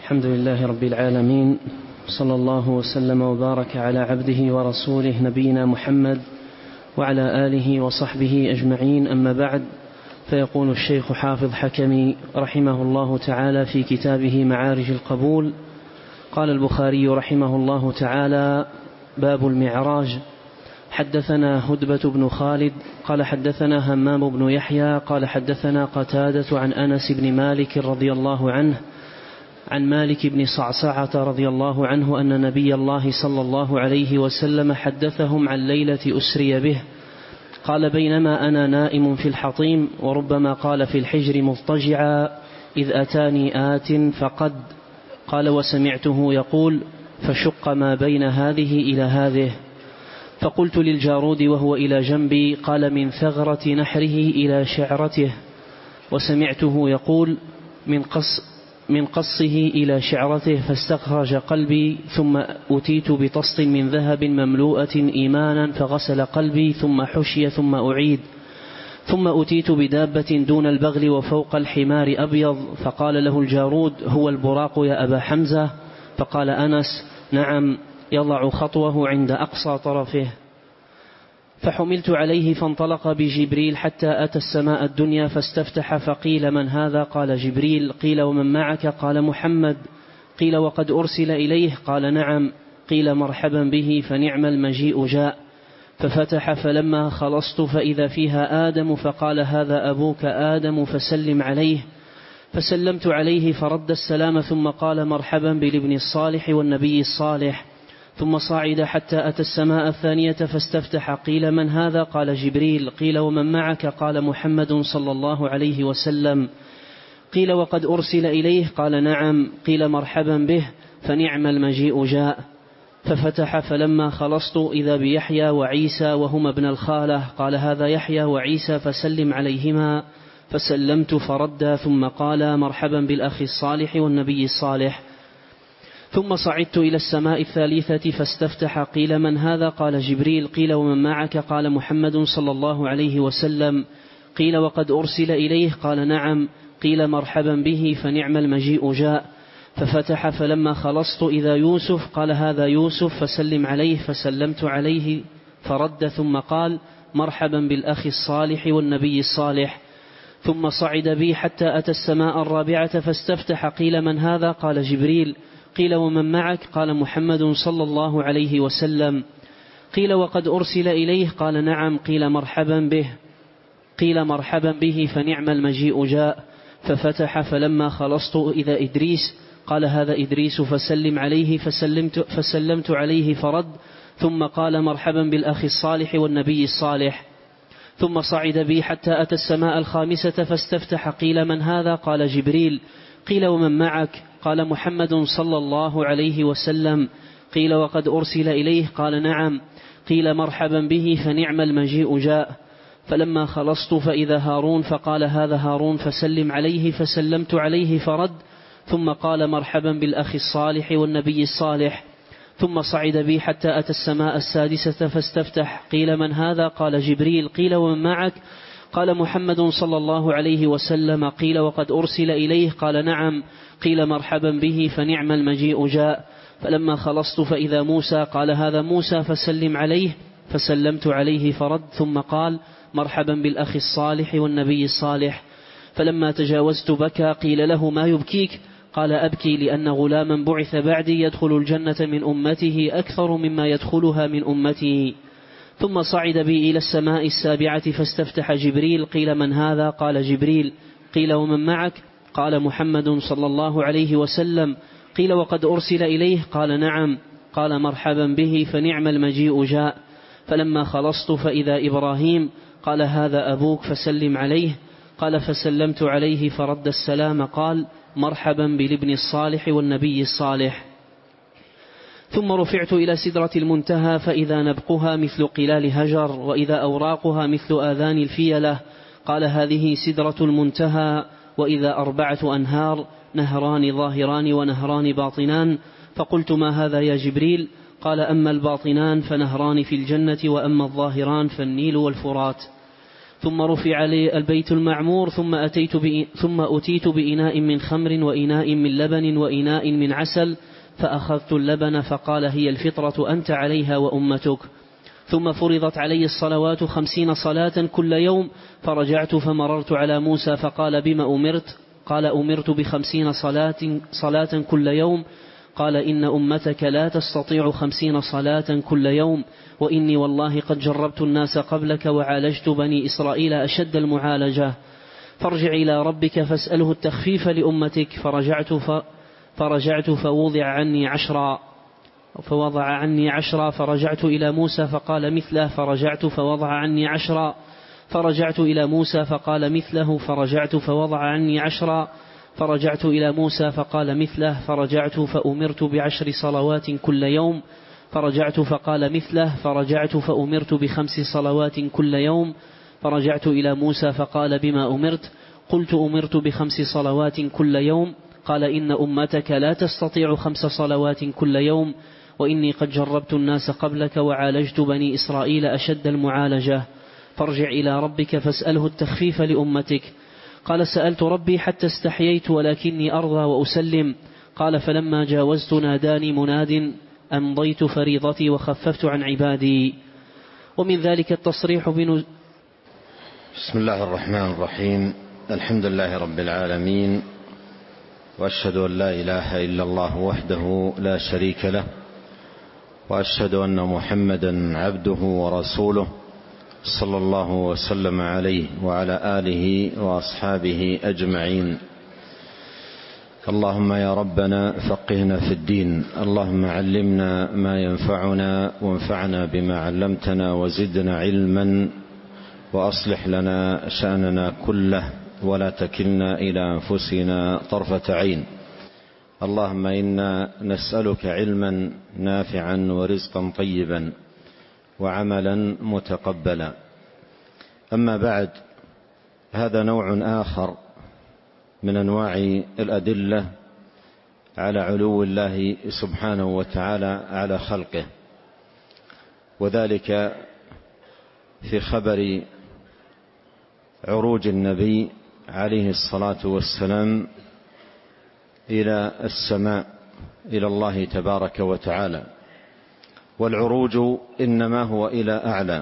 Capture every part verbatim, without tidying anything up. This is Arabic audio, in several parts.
الحمد لله رب العالمين، صلى الله وسلم وبارك على عبده ورسوله نبينا محمد وعلى آله وصحبه أجمعين. أما بعد، فيقول الشيخ حافظ حكمي رحمه الله تعالى في كتابه معارج القبول: قال البخاري رحمه الله تعالى: باب المعراج. حدثنا هدبة بن خالد قال حدثنا همام بن يحيى قال حدثنا قتادة عن أنس بن مالك رضي الله عنه عن مالك بن صعصعة رضي الله عنه أن نبي الله صلى الله عليه وسلم حدثهم عن ليلة أسري به. قال: بينما أنا نائم في الحطيم، وربما قال في الحجر مضطجعا، إذ أتاني آت فقد قال: وسمعته يقول: فشق ما بين هذه إلى هذه. فقلت للجارود وهو إلى جنبي: قال: من ثغرة نحره إلى شعرته. وسمعته يقول: من قص من قصه إلى شعرته. فاستخرج قلبي، ثم أتيت بطست من ذهب مملوءة إيمانا فغسل قلبي، ثم حشي ثم أعيد. ثم أتيت بدابة دون البغل وفوق الحمار أبيض. فقال له الجارود: هو البراق يا أبا حمزة؟ فقال أنس: نعم، يضع خطوه عند أقصى طرفه. فحملت عليه فانطلق بجبريل حتى أتى السماء الدنيا فاستفتح، فقيل: من هذا؟ قال: جبريل. قيل: ومن معك؟ قال: محمد. قيل: وقد أرسل إليه؟ قال: نعم. قيل: مرحبا به، فنعم المجيء جاء. ففتح، فلما خلصت فإذا فيها آدم، فقال: هذا أبوك آدم فسلم عليه. فسلمت عليه فرد السلام، ثم قال: مرحبا بالابن الصالح والنبي الصالح. ثم صعد حتى أتى السماء الثانية فاستفتح. قيل: من هذا؟ قال: جبريل. قيل: ومن معك؟ قال: محمد صلى الله عليه وسلم. قيل: وقد أرسل إليه؟ قال: نعم. قيل: مرحبا به، فنعم المجيء جاء. ففتح، فلما خلصت إذا بيحيى وعيسى وهما ابن الخالة. قال: هذا يحيى وعيسى فسلم عليهما. فسلمت فرد، ثم قال: مرحبا بالأخ الصالح والنبي الصالح. ثم صعدت إلى السماء الثالثة فاستفتح. قيل: من هذا؟ قال: جبريل. قيل: ومن معك؟ قال: محمد صلى الله عليه وسلم. قيل: وقد أرسل إليه؟ قال: نعم. قيل: مرحبا به، فنعم المجيء جاء. ففتح، فلما خلصت إذا يوسف. قال: هذا يوسف فسلم عليه. فسلمت عليه فرد، ثم قال: مرحبا بالأخ الصالح والنبي الصالح. ثم صعد بي حتى أتى السماء الرابعة فاستفتح. قيل: من هذا؟ قال: جبريل. قيل: ومن معك؟ قال: محمد صلى الله عليه وسلم. قيل: وقد أرسل إليه؟ قال: نعم. قيل: مرحبا به. قيل: مرحبا به، فنعم المجيء جاء. ففتح، فلما خلصت إذا إدريس. قال: هذا إدريس فسلم عليه. فسلمت, فسلمت عليه فرد، ثم قال: مرحبا بالأخ الصالح والنبي الصالح. ثم صعد بي حتى أتى السماء الخامسة فاستفتح. قيل: من هذا؟ قال: جبريل. قيل: ومن معك؟ قال: محمد صلى الله عليه وسلم. قيل: وقد أرسل إليه؟ قال: نعم. قيل: مرحبا به، فنعم المجيء جاء. فلما خلصت فإذا هارون. فقال: هذا هارون فسلم عليه. فسلمت عليه فرد، ثم قال: مرحبا بالأخ الصالح والنبي الصالح. ثم صعد بي حتى أتى السماء السادسة فاستفتح. قيل: من هذا؟ قال: جبريل. قيل: ومن معك؟ قال: محمد صلى الله عليه وسلم. قيل: وقد أرسل إليه؟ قال: نعم. قيل: مرحبا به، فنعم المجيء جاء. فلما خلصت فإذا موسى. قال: هذا موسى فسلم عليه. فسلمت عليه فرد، ثم قال: مرحبا بالأخ الصالح والنبي الصالح. فلما تجاوزت بكى. قيل له: ما يبكيك؟ قال: أبكي لأن غلاما بعث بعدي يدخل الجنة من أمته أكثر مما يدخلها من أمته. ثم صعد بي إلى السماء السابعة فاستفتح جبريل. قيل: من هذا؟ قال: جبريل. قيل: ومن معك؟ قال: محمد صلى الله عليه وسلم. قيل: وقد أرسل إليه؟ قال: نعم. قال: مرحبا به، فنعم المجيء جاء. فلما خلصت فإذا إبراهيم. قال: هذا أبوك فسلم عليه. قال: فسلمت عليه فرد السلام. قال: مرحبا بالابن الصالح والنبي الصالح. ثم رفعت إلى سدرة المنتهى فإذا نبقها مثل قلال هجر، وإذا أوراقها مثل آذان الفيلة. قال: هذه سدرة المنتهى. وإذا أربعة أنهار، نهران ظاهران ونهران باطنان. فقلت: ما هذا يا جبريل؟ قال: أما الباطنان فنهران في الجنة، وأما الظاهران فالنيل والفرات. ثم رفع لي البيت المعمور ثم أتيت ثم أتيت بإناء من خمر وإناء من لبن وإناء من عسل فأخذت اللبن فقال هي الفطرة أنت عليها وأمتك. ثم فرضت علي الصلوات خمسين صلاة كل يوم فرجعت فمررت على موسى فقال بما أمرت؟ قال أمرت بخمسين صلاة, صلاة كل يوم. قال إن أمتك لا تستطيع خمسين صلاة كل يوم وإني والله قد جربت الناس قبلك وعالجت بني إسرائيل أشد المعالجة فارجع إلى ربك فاسأله التخفيف لأمتك. فرجعت, ف فرجعت فوضع عني عشرا فوضع عني عشرا فرجعت إلى موسى فقال مثله فرجعت فوضع عني عشرا فرجعت إلى موسى فقال مثله فرجعت فوضع عني عشرا فرجعت إلى موسى فقال مثله فرجعت فأمرت بعشر صلوات كل يوم فرجعت فقال مثله فرجعت فأمرت بخمس صلوات كل يوم فرجعت إلى موسى فقال بما أمرت؟ قلت أمرت بخمس صلوات كل يوم. قال إن أمتك لا تستطيع خمس صلوات كل يوم وإني قد جربت الناس قبلك وعالجت بني إسرائيل أشد المعالجة فارجع إلى ربك فاسأله التخفيف لأمتك. قال سألت ربي حتى استحييت ولكني أرضى وأسلم. قال فلما جاوزت ناداني مناد أمضيت فريضتي وخففت عن عبادي. ومن ذلك التصريح بنزول. بسم الله الرحمن الرحيم. الحمد لله رب العالمين وأشهد أن لا إله إلا الله وحده لا شريك له وأشهد أن محمدا عبده ورسوله صلى الله وسلم عليه وعلى آله وأصحابه أجمعين. اللهم يا ربنا فقهنا في الدين، اللهم علمنا ما ينفعنا وانفعنا بما علمتنا وزدنا علما وأصلح لنا شأننا كله ولا تكلنا إلى أنفسنا طرفة عين. اللهم إنا نسألك علما نافعا ورزقا طيبا وعملا متقبلا. أما بعد، هذا نوع آخر من أنواع الأدلة على علو الله سبحانه وتعالى على خلقه، وذلك في خبر عروج النبي عليه الصلاة والسلام إلى السماء إلى الله تبارك وتعالى. والعروج إنما هو إلى أعلى،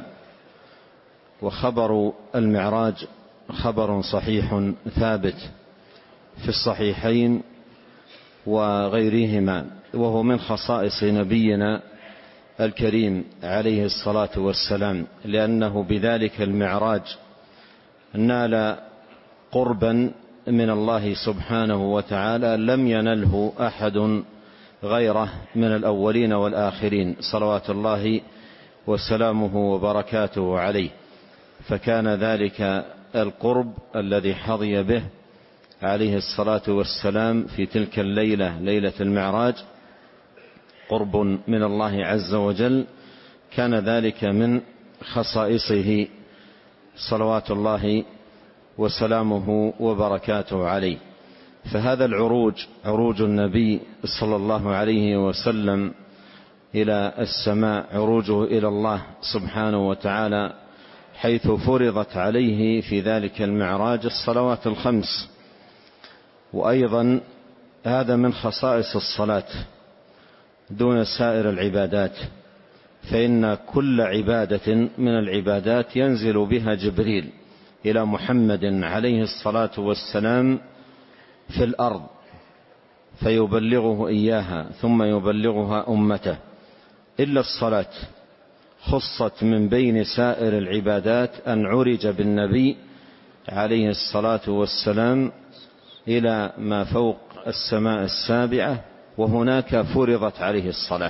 وخبر المعراج خبر صحيح ثابت في الصحيحين وغيرهما، وهو من خصائص نبينا الكريم عليه الصلاة والسلام، لأنه بذلك المعراج نال قربا من الله سبحانه وتعالى لم ينله أحد غيره من الأولين والآخرين صلوات الله وسلامه وبركاته عليه. فكان ذلك القرب الذي حظي به عليه الصلاة والسلام في تلك الليلة، ليلة المعراج، قرب من الله عز وجل، كان ذلك من خصائصه صلوات الله وسلامه وبركاته عليه. فهذا العروج، عروج النبي صلى الله عليه وسلم إلى السماء، عروجه إلى الله سبحانه وتعالى، حيث فرضت عليه في ذلك المعراج الصلوات الخمس. وأيضا هذا من خصائص الصلاة دون سائر العبادات، فإن كل عبادة من العبادات ينزل بها جبريل إلى محمد عليه الصلاة والسلام في الأرض فيبلغه إياها ثم يبلغها أمته، إلا الصلاة خصت من بين سائر العبادات أن عرج بالنبي عليه الصلاة والسلام إلى ما فوق السماء السابعة، وهناك فرضت عليه الصلاة.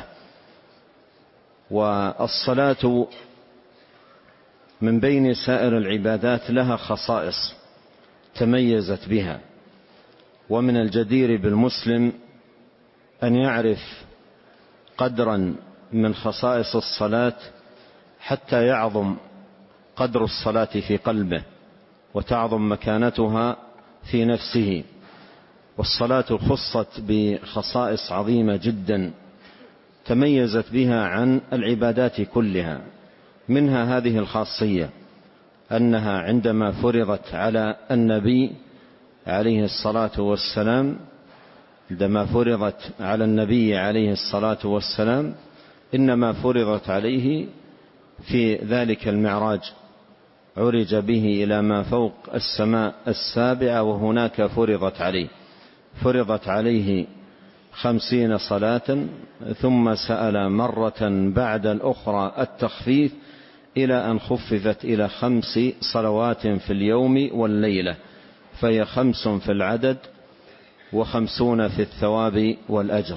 والصلاة من بين سائر العبادات لها خصائص تميزت بها، ومن الجدير بالمسلم أن يعرف قدرا من خصائص الصلاة حتى يعظم قدر الصلاة في قلبه وتعظم مكانتها في نفسه. والصلاة خصت بخصائص عظيمة جدا تميزت بها عن العبادات كلها، منها هذه الخاصية أنها عندما فرضت على النبي عليه الصلاة والسلام عندما فرضت على النبي عليه الصلاة والسلام إنما فرضت عليه في ذلك المعراج، عرج به إلى ما فوق السماء السابعة وهناك فرضت عليه فرضت عليه خمسين صلاة، ثم سأل مرة بعد الأخرى التخفيف إلى أن خففت إلى خمس صلوات في اليوم والليلة، فهي خمس في العدد وخمسون في الثواب والأجر.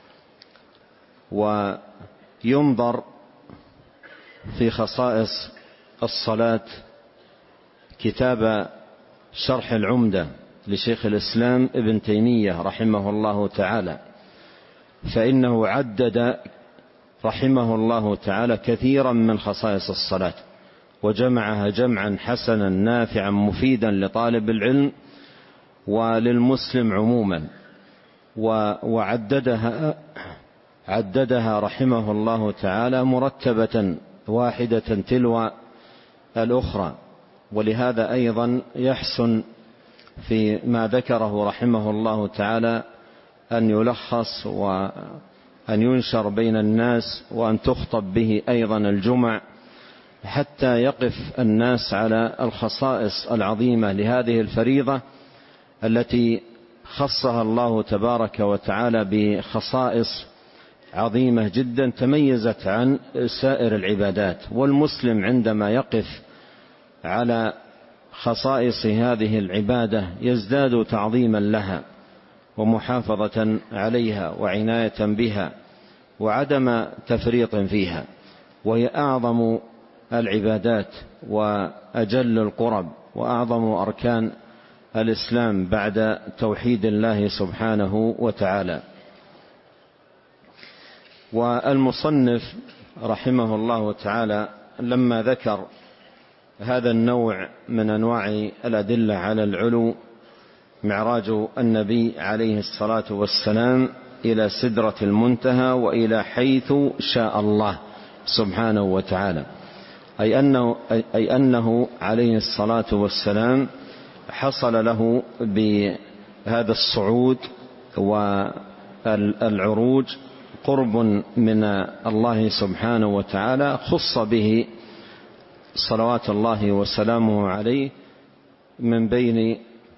وينظر في خصائص الصلاة كتاب شرح العمدة لشيخ الإسلام ابن تيمية رحمه الله تعالى، فإنه عدد رحمه الله تعالى كثيرا من خصائص الصلاة وجمعها جمعا حسنا نافعا مفيدا لطالب العلم وللمسلم عموما، وعددها عددها رحمه الله تعالى مرتبة واحدة تلو الأخرى. ولهذا أيضا يحسن في ما ذكره رحمه الله تعالى أن يلخص وأن ينشر بين الناس وأن تخطب به أيضا الجمع، حتى يقف الناس على الخصائص العظيمة لهذه الفريضة التي خصها الله تبارك وتعالى بخصائص عظيمة جدا تميزت عن سائر العبادات. والمسلم عندما يقف على خصائص هذه العبادة يزداد تعظيما لها ومحافظة عليها وعناية بها وعدم تفريط فيها، وهي أعظم العبادات وأجل القرب وأعظم أركان الإسلام بعد توحيد الله سبحانه وتعالى. والمصنف رحمه الله تعالى لما ذكر هذا النوع من أنواع الأدلة على العلو، معراج النبي عليه الصلاة والسلام إلى سدرة المنتهى وإلى حيث شاء الله سبحانه وتعالى، أي أنه, أي أنه عليه الصلاة والسلام حصل له بهذا الصعود والعروج قرب من الله سبحانه وتعالى خص به صلوات الله وسلامه عليه من بين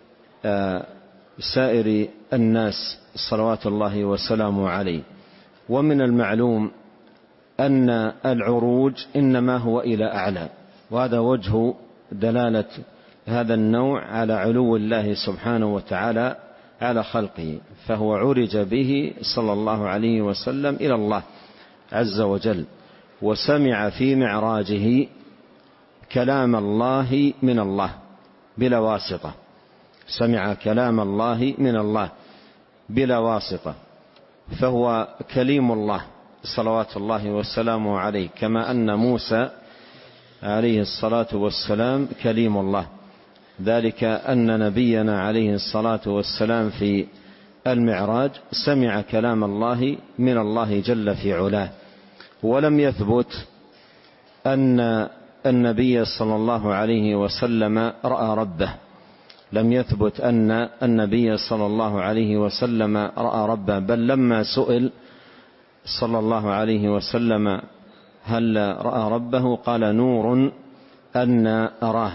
سائر الناس صلوات الله وسلامه عليه. ومن المعلوم أن العروج إنما هو إلى أعلى، وهذا وجه دلالة هذا النوع على علو الله سبحانه وتعالى على خلقه، فهو عرج به صلى الله عليه وسلم إلى الله عز وجل، وسمع في معراجه كلام الله من الله بلا واسطة، سمع كلام الله من الله بلا واسطة، فهو كليم الله صلوات الله وسلامه عليه، كما أن موسى عليه الصلاة والسلام كليم الله، ذلك أن نبينا عليه الصلاة والسلام في المعراج سمع كلام الله من الله جل في علاه. ولم يثبت أن النبي صلى الله عليه وسلم رأى ربه، لم يثبت أن النبي صلى الله عليه وسلم رأى ربه، بل لما سئل صلى الله عليه وسلم هل رأى ربه قال نور أن أراه،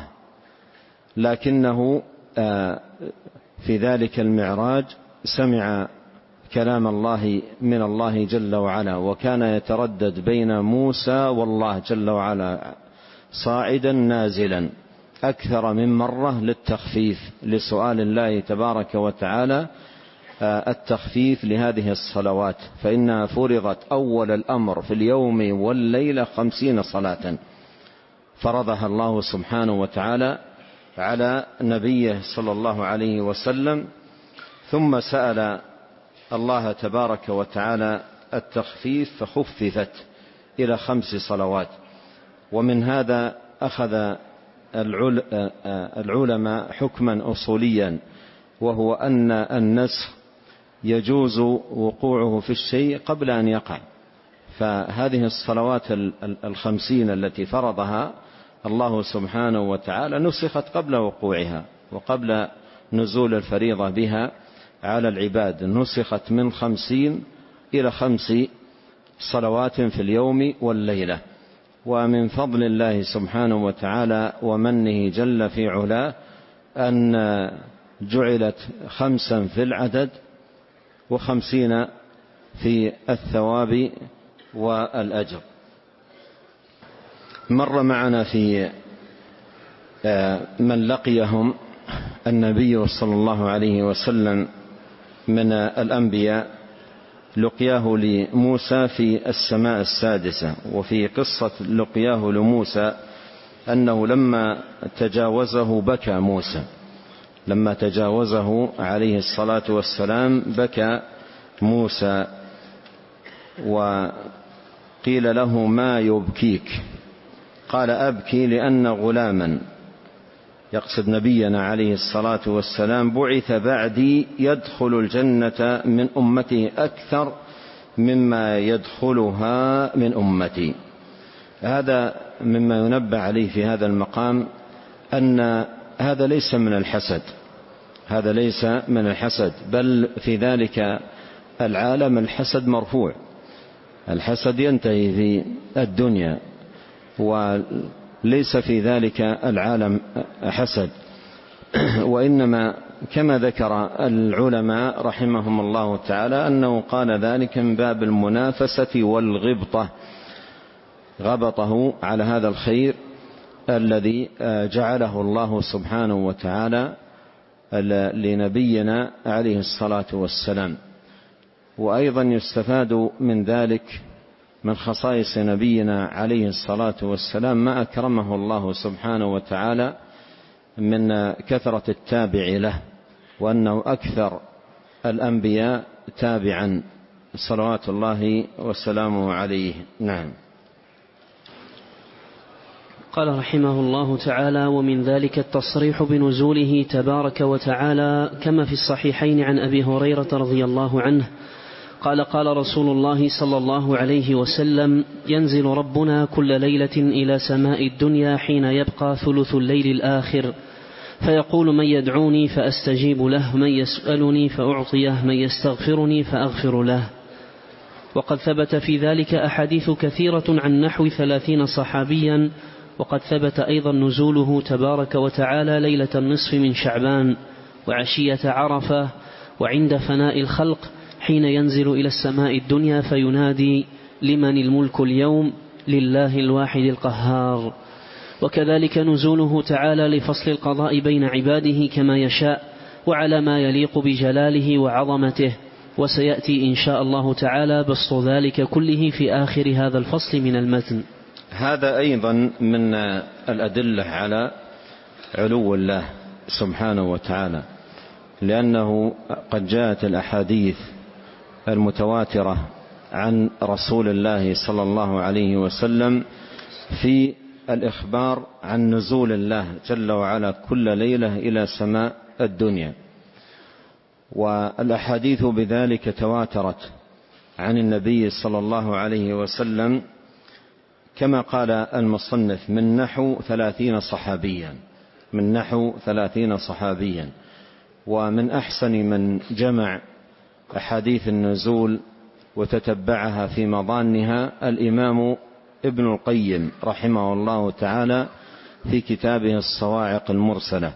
لكنه في ذلك المعراج سمع كلام الله من الله جل وعلا، وكان يتردد بين موسى والله جل وعلا صاعدا نازلا أكثر من مرة للتخفيف، لسؤال الله تبارك وتعالى التخفيف لهذه الصلوات، فإنها فرضت أول الأمر في اليوم والليلة خمسين صلاة فرضها الله سبحانه وتعالى على نبيه صلى الله عليه وسلم، ثم سأل الله تبارك وتعالى التخفيف فخففت إلى خمس صلوات. ومن هذا أخذ العلماء حكما أصوليا، وهو أن النسخ يجوز وقوعه في الشيء قبل أن يقع، فهذه الصلوات الخمسين التي فرضها الله سبحانه وتعالى نسخت قبل وقوعها وقبل نزول الفريضة بها على العباد، نسخت من خمسين إلى خمس صلوات في اليوم والليلة. ومن فضل الله سبحانه وتعالى ومنه جل في علاه أن جعلت خمسا في العدد وخمسين في الثواب والأجر. مر معنا في من لقيهم النبي صلى الله عليه وسلم من الأنبياء لقياه لموسى في السماء السادسة. وفي قصة لقياه لموسى أنه لما تجاوزه بكى موسى، لما تجاوزه عليه الصلاة والسلام بكى موسى، وقيل له ما يبكيك؟ قال أبكي لأن غلاما، يقصد نبينا عليه الصلاة والسلام، بعث بعدي يدخل الجنة من أمتي أكثر مما يدخلها من أمتي. هذا مما ينبه عليه في هذا المقام أن هذا ليس من الحسد، هذا ليس من الحسد، بل في ذلك العالم الحسد مرفوع، الحسد ينتهي في الدنيا، وليس في ذلك العالم حسد. وإنما كما ذكر العلماء رحمهم الله تعالى أنه قال ذلك من باب المنافسة والغبطة، غبطه على هذا الخير الذي جعله الله سبحانه وتعالى لنبينا عليه الصلاة والسلام. وأيضا يستفاد من ذلك من خصائص نبينا عليه الصلاة والسلام ما أكرمه الله سبحانه وتعالى من كثرة التابع له، وأنه أكثر الأنبياء تابعا صلوات الله وسلامه عليه. نعم. قال رحمه الله تعالى: ومن ذلك التصريح بنزوله تبارك وتعالى كما في الصحيحين عن أبي هريرة رضي الله عنه قال: قال رسول الله صلى الله عليه وسلم: ينزل ربنا كل ليلة إلى سماء الدنيا حين يبقى ثلث الليل الآخر، فيقول: من يدعوني فأستجيب له، من يسألني فأعطيه، من يستغفرني فأغفر له. وقد ثبت في ذلك أحاديث كثيرة عن نحو ثلاثين صحابيا. وقد ثبت أيضا نزوله تبارك وتعالى ليلة النصف من شعبان وعشية عرفة وعند فناء الخلق حين ينزل إلى السماء الدنيا فينادي: لمن الملك اليوم؟ لله الواحد القهار. وكذلك نزوله تعالى لفصل القضاء بين عباده كما يشاء وعلى ما يليق بجلاله وعظمته، وسيأتي إن شاء الله تعالى بسط ذلك كله في آخر هذا الفصل من المتن. هذا أيضا من الأدلة على علو الله سبحانه وتعالى، لأنه قد جاءت الأحاديث المتواترة عن رسول الله صلى الله عليه وسلم في الإخبار عن نزول الله جل وعلا كل ليلة إلى سماء الدنيا. والأحاديث بذلك تواترت عن النبي صلى الله عليه وسلم كما قال المصنف من نحو ثلاثين صحابيا، من نحو ثلاثين صحابيا. ومن أحسن من جمع أحاديث النزول وتتبعها في مضانها الإمام ابن القيم رحمه الله تعالى في كتابه الصواعق المرسلة،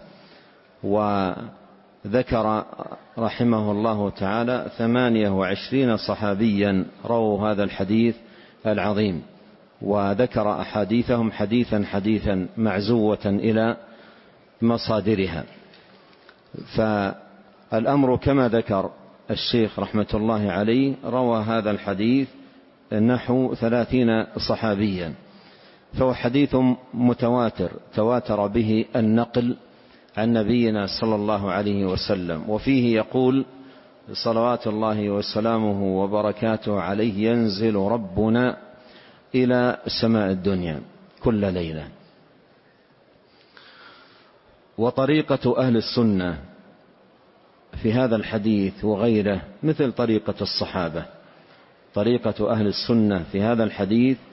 وذكر رحمه الله تعالى ثمانية وعشرين صحابيا رووا هذا الحديث العظيم، وذكر أحاديثهم حديثا حديثا معزوة إلى مصادرها. فالأمر كما ذكر الشيخ رحمة الله عليه روى هذا الحديث نحو ثلاثين صحابيا، فهو حديث متواتر تواتر به النقل عن نبينا صلى الله عليه وسلم. وفيه يقول صلوات الله وسلامه وبركاته عليه: ينزل ربنا إلى سماء الدنيا كل ليلة. وطريقة أهل السنة في هذا الحديث وغيره مثل طريقة الصحابة. طريقة أهل السنة في هذا الحديث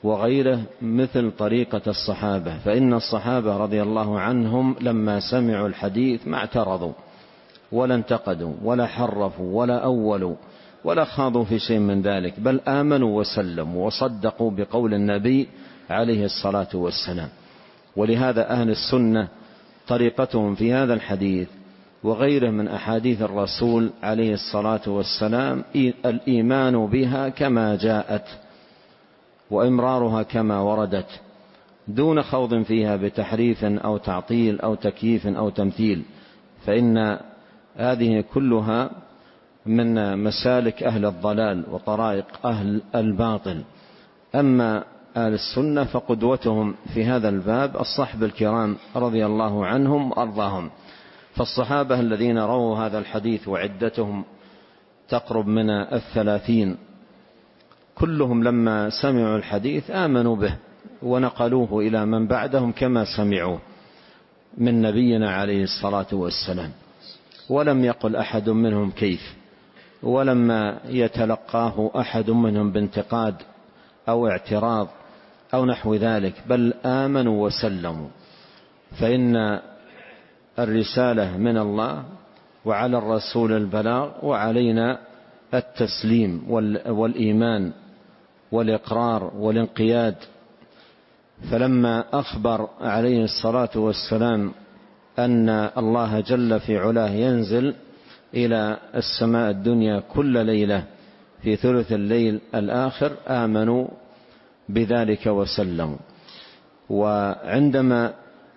وغيره مثل طريقة الصحابة، فإن الصحابة رضي الله عنهم لما سمعوا الحديث ما اعترضوا ولا انتقدوا ولا حرفوا ولا أولوا ولا خاضوا في شيء من ذلك، بل آمنوا وسلموا وصدقوا بقول النبي عليه الصلاة والسلام. ولهذا أهل السنة طريقتهم في هذا الحديث وغيره من أحاديث الرسول عليه الصلاة والسلام الإيمان بها كما جاءت وإمرارها كما وردت دون خوض فيها بتحريف أو تعطيل أو تكييف أو تمثيل، فإن هذه كلها من مسالك أهل الضلال وطرائق أهل الباطل. أما أهل السنة فقدوتهم في هذا الباب الصحب الكرام رضي الله عنهم وأرضاهم. فالصحابة الذين رووا هذا الحديث وعدتهم تقرب من الثلاثين كلهم لما سمعوا الحديث آمنوا به ونقلوه إلى من بعدهم كما سمعوه من نبينا عليه الصلاة والسلام، ولم يقل أحد منهم كيف، ولما يتلقاه أحد منهم بانتقاد أو اعتراض أو نحو ذلك، بل آمنوا وسلموا. فإن الرسالة من الله وعلى الرسول البلاغ وعلينا التسليم والإيمان والإقرار والانقياد. فلما أخبر عليه الصلاة والسلام أن الله جل في علاه ينزل إلى السماء الدنيا كل ليلة في ثلث الليل الآخر آمنوا بذلك وسلموا. وعندما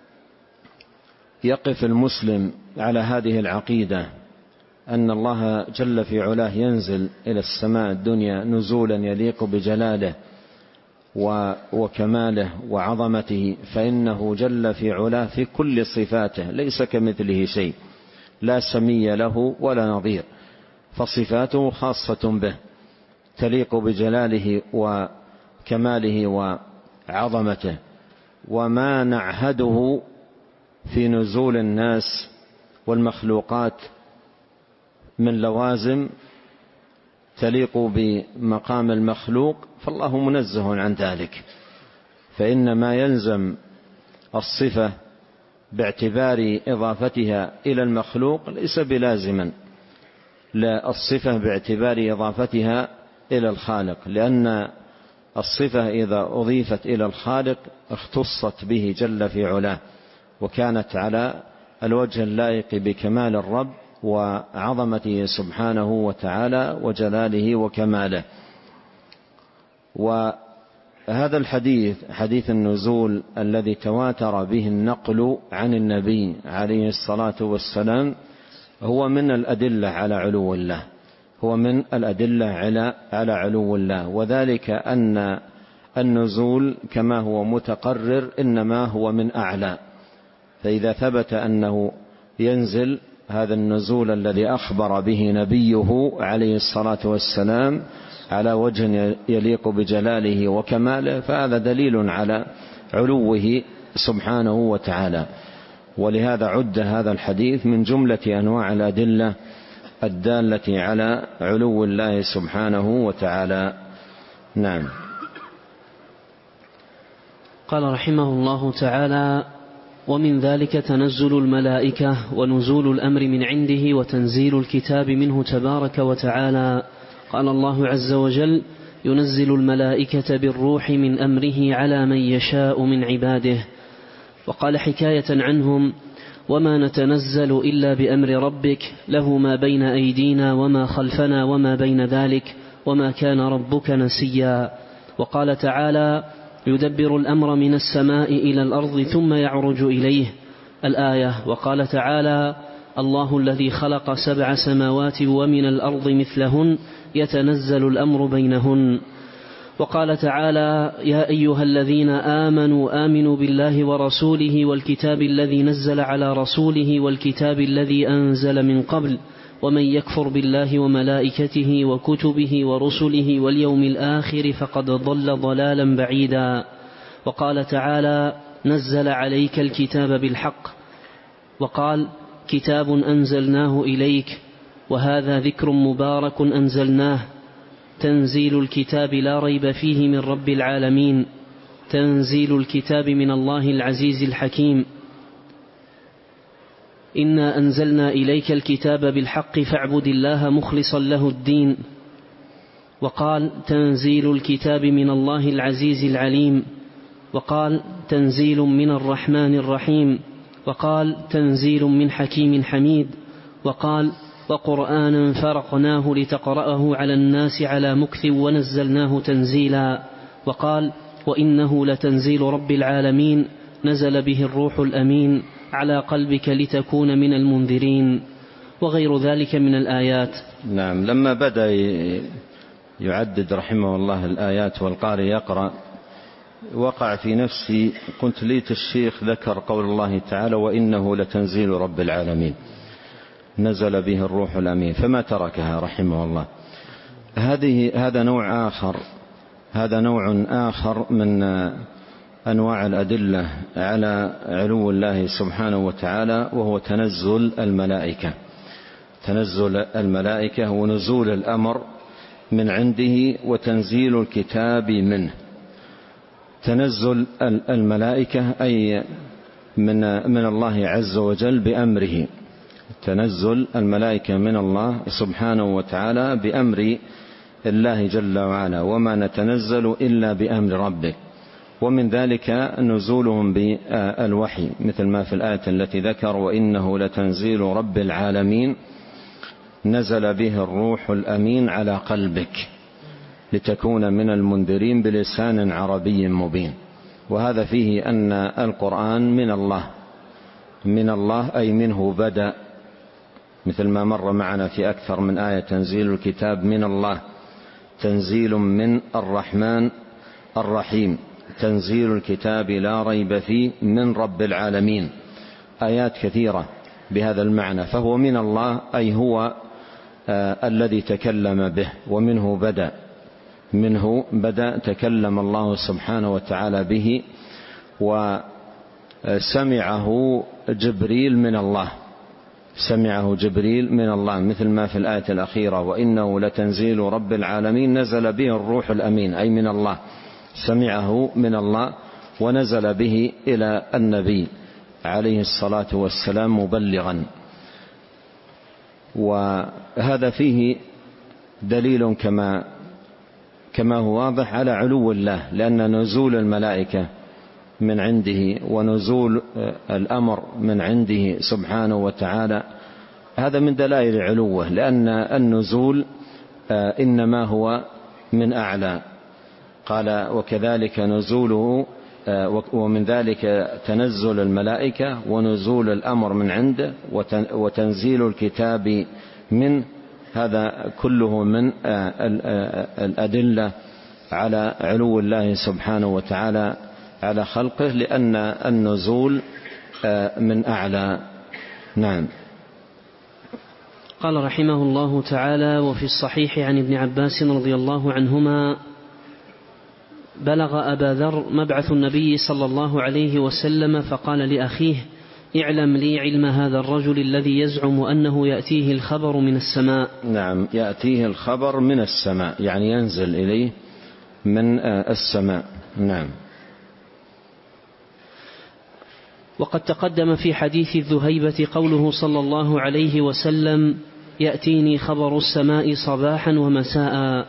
يقف المسلم على هذه العقيدة أن الله جل في علاه ينزل إلى السماء الدنيا نزولا يليق بجلاله وكماله وعظمته، فإنه جل في علاه في كل صفاته ليس كمثله شيء، لا سمي له ولا نظير، فصفاته خاصة به تليق بجلاله وكماله وعظمته. وما نعهده في نزول الناس والمخلوقات من لوازم تليق بمقام المخلوق فالله منزه عن ذلك، فإن ما يلزم الصفة باعتبار إضافتها إلى المخلوق ليس بلازما لا الصفة باعتبار إضافتها إلى الخالق، لأن الصفة إذا أضيفت إلى الخالق اختصت به جل في علاه وكانت على الوجه اللائق بكمال الرب وعظمته سبحانه وتعالى وجلاله وكماله. وهذا الحديث حديث النزول الذي تواتر به النقل عن النبي عليه الصلاة والسلام هو من الأدلة على علو الله، هو من الأدلة على على علو الله، وذلك أن النزول كما هو متقرر إنما هو من أعلى، فإذا ثبت أنه ينزل هذا النزول الذي أخبر به نبيه عليه الصلاة والسلام على وجه يليق بجلاله وكماله فهذا دليل على علوه سبحانه وتعالى. ولهذا عد هذا الحديث من جملة أنواع الأدلة الدالة على علو الله سبحانه وتعالى. نعم. قال رحمه الله تعالى: ومن ذلك تنزل الملائكة ونزول الأمر من عنده وتنزيل الكتاب منه تبارك وتعالى. قال الله عز وجل: ينزل الملائكة بالروح من أمره على من يشاء من عباده. وقال حكاية عنهم: وما نتنزل إلا بأمر ربك له ما بين أيدينا وما خلفنا وما بين ذلك وما كان ربك نسيا. وقال تعالى: يدبر الأمر من السماء إلى الأرض ثم يعرج إليه الآية. وقال تعالى: الله الذي خلق سبع سماوات ومن الأرض مثلهن يتنزل الأمر بينهن. وقال تعالى: يا أيها الذين آمنوا آمنوا بالله ورسوله والكتاب الذي نزل على رسوله والكتاب الذي أنزل من قبل ومن يكفر بالله وملائكته وكتبه ورسله واليوم الآخر فقد ضل ضلالا بعيدا. وقال تعالى: نزل عليك الكتاب بالحق. وقال: كتاب أنزلناه إليك وهذا ذكر مبارك أنزلناه تنزيل الكتاب لا ريب فيه من رب العالمين. تنزيل الكتاب من الله العزيز الحكيم. إنا أنزلنا إليك الكتاب بالحق فاعبد الله مخلصا له الدين. وقال تنزيل الكتاب من الله العزيز العليم. وقال تنزيل من الرحمن الرحيم. وقال تنزيل من حكيم حميد. وقال وقرآنا فرقناه لتقرأه على الناس على مكث ونزلناه تنزيلا. وقال وإنه لتنزيل رب العالمين نزل به الروح الأمين على قلبك لتكون من المنذرين، وغير ذلك من الآيات. نعم. لما بدأ يعدد رحمه الله الآيات والقارئ يقرأ وقع في نفسي قلت ليت الشيخ ذكر قول الله تعالى وإنه لتنزيل رب العالمين نزل به الروح الأمين، فما تركها رحمه الله. هذه هذا نوع آخر هذا نوع آخر من أنواع الأدلة على علو الله سبحانه وتعالى، وهو تنزل الملائكة تنزل الملائكة ونزول الأمر من عنده وتنزيل الكتاب منه. تنزل الملائكة أي من من الله عز وجل بأمره، تنزل الملائكة من الله سبحانه وتعالى بأمر الله جل وعلا، وما نتنزل إلا بأمر ربك. ومن ذلك نزولهم بالوحي مثل ما في الآية التي ذكر وإنه لتنزيل رب العالمين نزل به الروح الأمين على قلبك لتكون من المنذرين بلسان عربي مبين. وهذا فيه أن القرآن من الله من الله أي منه بدأ، مثل ما مر معنا في أكثر من آية تنزيل الكتاب من الله، تنزيل من الرحمن الرحيم، تنزيل الكتاب لا ريب فيه من رب العالمين، آيات كثيرة بهذا المعنى. فهو من الله أي هو آه الذي تكلم به، ومنه بدأ منه بدأ تكلم الله سبحانه وتعالى به، وسمعه جبريل من الله سمعه جبريل من الله مثل ما في الآية الأخيرة وإنه لتنزيل رب العالمين نزل به الروح الأمين أي من الله، سمعه من الله ونزل به إلى النبي عليه الصلاة والسلام مبلغا. وهذا فيه دليل كما كما هو واضح على علو الله، لأن نزول الملائكة من عنده ونزول الأمر من عنده سبحانه وتعالى هذا من دلائل علوه، لأن النزول إنما هو من أعلى. قال وكذلك نزوله، ومن ذلك تنزل الملائكة ونزول الأمر من عنده وتنزيل الكتاب من، هذا كله من الأدلة على علو الله سبحانه وتعالى على خلقه، لأن النزول من أعلى. نعم. قال رحمه الله تعالى وفي الصحيح عن ابن عباس رضي الله عنهما بلغ أبا ذر مبعث النبي صلى الله عليه وسلم فقال لأخيه اعلم لي علم هذا الرجل الذي يزعم أنه يأتيه الخبر من السماء. نعم، يأتيه الخبر من السماء يعني ينزل إليه من السماء. نعم. وقد تقدم في حديث الذهيبة قوله صلى الله عليه وسلم يأتيني خبر السماء صباحا ومساء.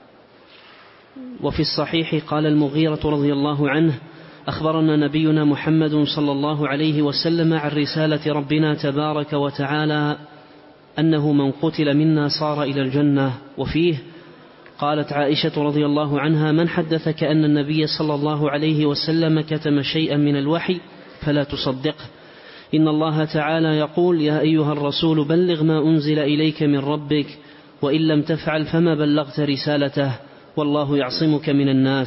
وفي الصحيح قال المغيرة رضي الله عنه أخبرنا نبينا محمد صلى الله عليه وسلم عن رسالة ربنا تبارك وتعالى أنه من قتل منا صار إلى الجنة. وفيه قالت عائشة رضي الله عنها من حدثك أن النبي صلى الله عليه وسلم كتم شيئا من الوحي فلا تصدقه، إن الله تعالى يقول يا أيها الرسول بلغ ما أنزل إليك من ربك وإن لم تفعل فما بلغت رسالته والله يعصمك من الناس.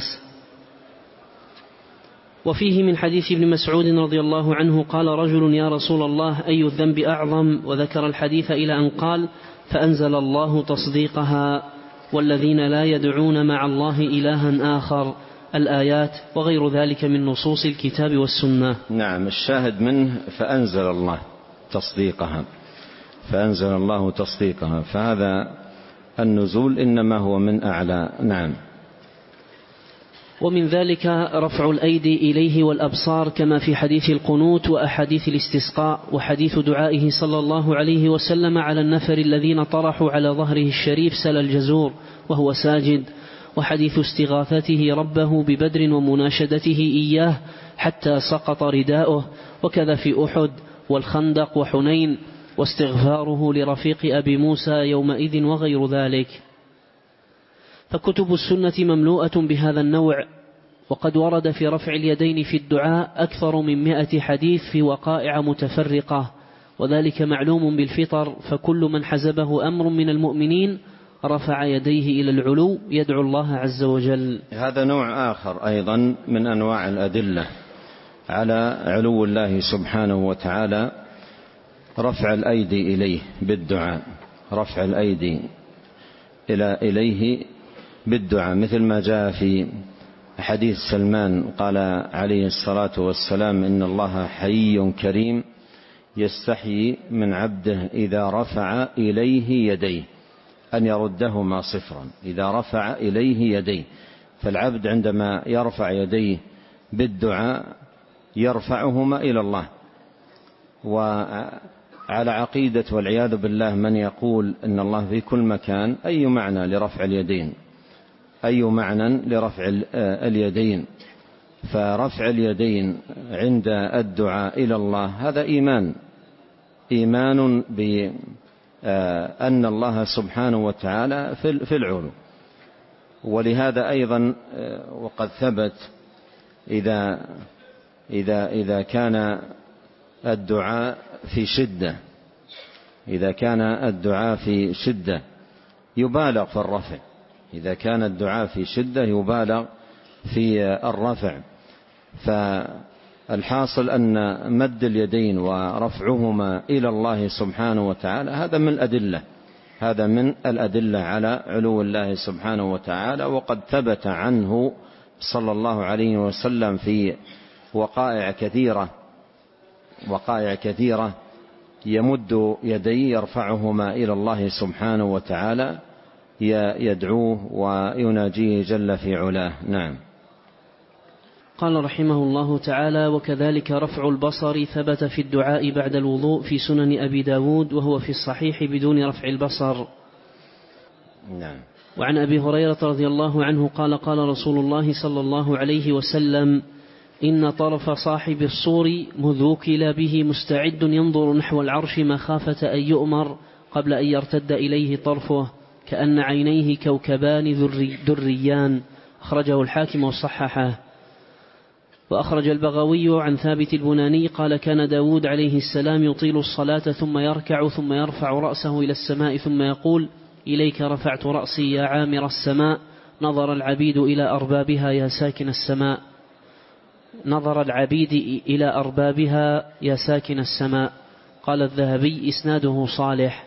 وفيه من حديث ابن مسعود رضي الله عنه قال رجل يا رسول الله أي الذنب أعظم، وذكر الحديث إلى أن قال فأنزل الله تصديقها والذين لا يدعون مع الله إلها آخر، الآيات وغير ذلك من نصوص الكتاب والسنة. نعم، الشاهد منه فأنزل الله تصديقها فأنزل الله تصديقها فهذا النزول إنما هو من أعلى. نعم. ومن ذلك رفع الأيدي إليه والأبصار كما في حديث القنوت وأحاديث الاستسقاء، وحديث دعائه صلى الله عليه وسلم على النفر الذين طرحوا على ظهره الشريف سل الجزور وهو ساجد، وحديث استغاثته ربه ببدر ومناشدته إياه حتى سقط رداؤه، وكذا في أحد والخندق وحنين، واستغفاره لرفيق أبي موسى يومئذ وغير ذلك. فكتب السنة مملوءة بهذا النوع، وقد ورد في رفع اليدين في الدعاء أكثر من مئة حديث في وقائع متفرقة، وذلك معلوم بالفطر، فكل من حزبه أمر من المؤمنين رفع يديه إلى العلو يدعو الله عز وجل. هذا نوع آخر أيضا من أنواع الأدلة على علو الله سبحانه وتعالى، رفع الأيدي إليه بالدعاء، رفع الأيدي إلى إليه بالدعاء، مثل ما جاء في حديث سلمان قال عليه الصلاة والسلام: إن الله حي كريم يستحيي من عبده إذا رفع إليه يديه أن يردهما صفرا، إذا رفع إليه يديه. فالعبد عندما يرفع يديه بالدعاء يرفعهما إلى الله. وعلى عقيدة والعياذ بالله من يقول إن الله في كل مكان، أي معنى لرفع اليدين؟ أي معنى لرفع اليدين؟ فرفع اليدين عند الدعاء إلى الله هذا إيمان، إيمان بأن الله سبحانه وتعالى في العلو. ولهذا أيضا وقد ثبت إذا إذا إذا كان الدعاء في شدة، إذا كان الدعاء في شدة يبالغ في الرفع، إذا كان الدعاء في شدة يبالغ في الرفع. فالحاصل أن مد اليدين ورفعهما إلى الله سبحانه وتعالى هذا من الأدلة، هذا من الأدلة على علو الله سبحانه وتعالى. وقد ثبت عنه صلى الله عليه وسلم في وقائع كثيرة وقائع كثيرة يمد يديه يرفعهما إلى الله سبحانه وتعالى يدعوه ويناجيه جل في علاه. نعم. قال رحمه الله تعالى: وكذلك رفع البصر ثبت في الدعاء بعد الوضوء في سنن أبي داود، وهو في الصحيح بدون رفع البصر. نعم. وعن أبي هريرة رضي الله عنه قال: قال رسول الله صلى الله عليه وسلم: إن طرف صاحب الصور مذ وكل به مستعد ينظر نحو العرش مخافة أن يؤمر قبل أن يرتد إليه طرفه، كأن عينيه كوكبان ذري دريان. أخرجه الحاكم وصححه. وأخرج البغوي عن ثابت البناني قال: كان داود عليه السلام يطيل الصلاة ثم يركع ثم يرفع رأسه إلى السماء ثم يقول: إليك رفعت رأسي يا عامر السماء، نظر العبيد إلى أربابها يا ساكن السماء نظر العبيد إلى أربابها يا ساكن السماء. قال الذهبي: إسناده صالح.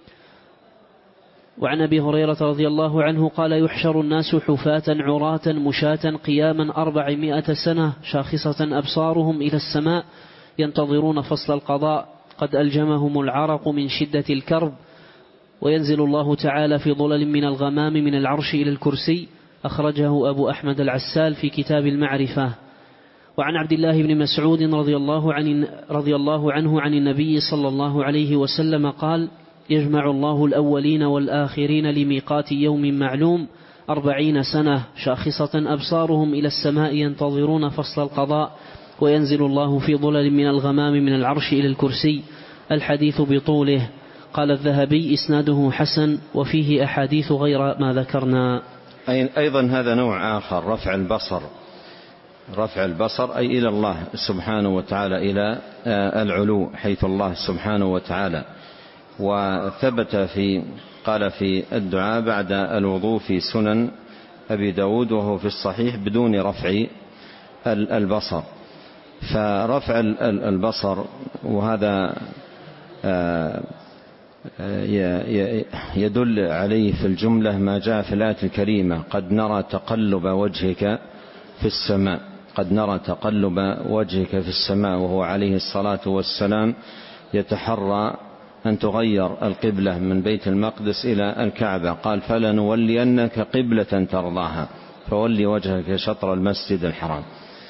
وعن أبي هريرة رضي الله عنه قال: يحشر الناس حفاة عراة مشاة قياما أربعمائة سنة شاخصة أبصارهم إلى السماء ينتظرون فصل القضاء، قد ألجمهم العرق من شدة الكرب، وينزل الله تعالى في ظلل من الغمام من العرش إلى الكرسي. أخرجه أبو أحمد العسال في كتاب المعرفة. وعن عبد الله بن مسعود رضي الله عن رضي الله عنه عن النبي صلى الله عليه وسلم قال: يجمع الله الأولين والآخرين لميقات يوم معلوم أربعين سنة شاخصة أبصارهم إلى السماء ينتظرون فصل القضاء، وينزل الله في ظلل من الغمام من العرش إلى الكرسي. الحديث بطوله. قال الذهبي: إسناده حسن، وفيه أحاديث غير ما ذكرنا. أيضا هذا نوع آخر، رفع البصر، رفع البصر أي إلى الله سبحانه وتعالى، إلى العلو حيث الله سبحانه وتعالى. وثبت في قال في الدعاء بعد الوضوء في سنن أبي داود، وهو في الصحيح بدون رفع البصر. فرفع البصر وهذا يدل عليه في الجملة ما جاء في الآية الكريمة: قد نرى تقلب وجهك في السماء، قد نرى تقلب وجهك في السماء، وهو عليه الصلاة والسلام يتحرى أن تغير القبلة من بيت المقدس إلى الكعبة. قال: فلنولينك قبلة ترضاها، فولي وجهك شطر المسجد الحرام.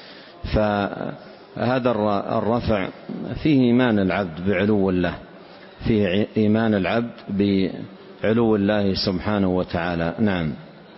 فهذا الرفع فيه إيمان العبد بعلو الله، فيه إيمان العبد بعلو الله سبحانه وتعالى. نعم.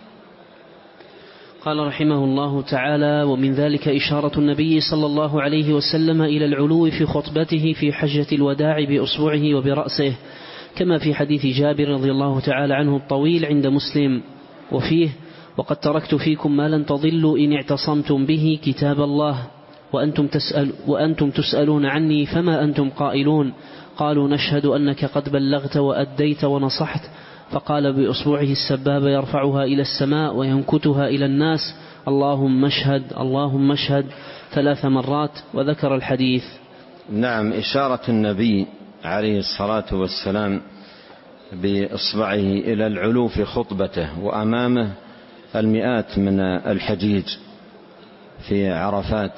قال رحمه الله تعالى: ومن ذلك إشارة النبي صلى الله عليه وسلم إلى العلو في خطبته في حجة الوداع بأصبعه وبرأسه، كما في حديث جابر رضي الله تعالى عنه الطويل عند مسلم، وفيه: وقد تركت فيكم ما لن تضلوا إن اعتصمتم به كتاب الله، وأنتم, تسأل وأنتم تسألون عني فما أنتم قائلون؟ قالوا: نشهد أنك قد بلغت وأديت ونصحت. فقال بأصبعه السبابة يرفعها إلى السماء وينكتها إلى الناس: اللهم اشهد اللهم اشهد ثلاث مرات، وذكر الحديث. نعم. إشارة النبي عليه الصلاة والسلام بإصبعه إلى العلو في خطبته، وأمامه المئات من الحجيج في عرفات،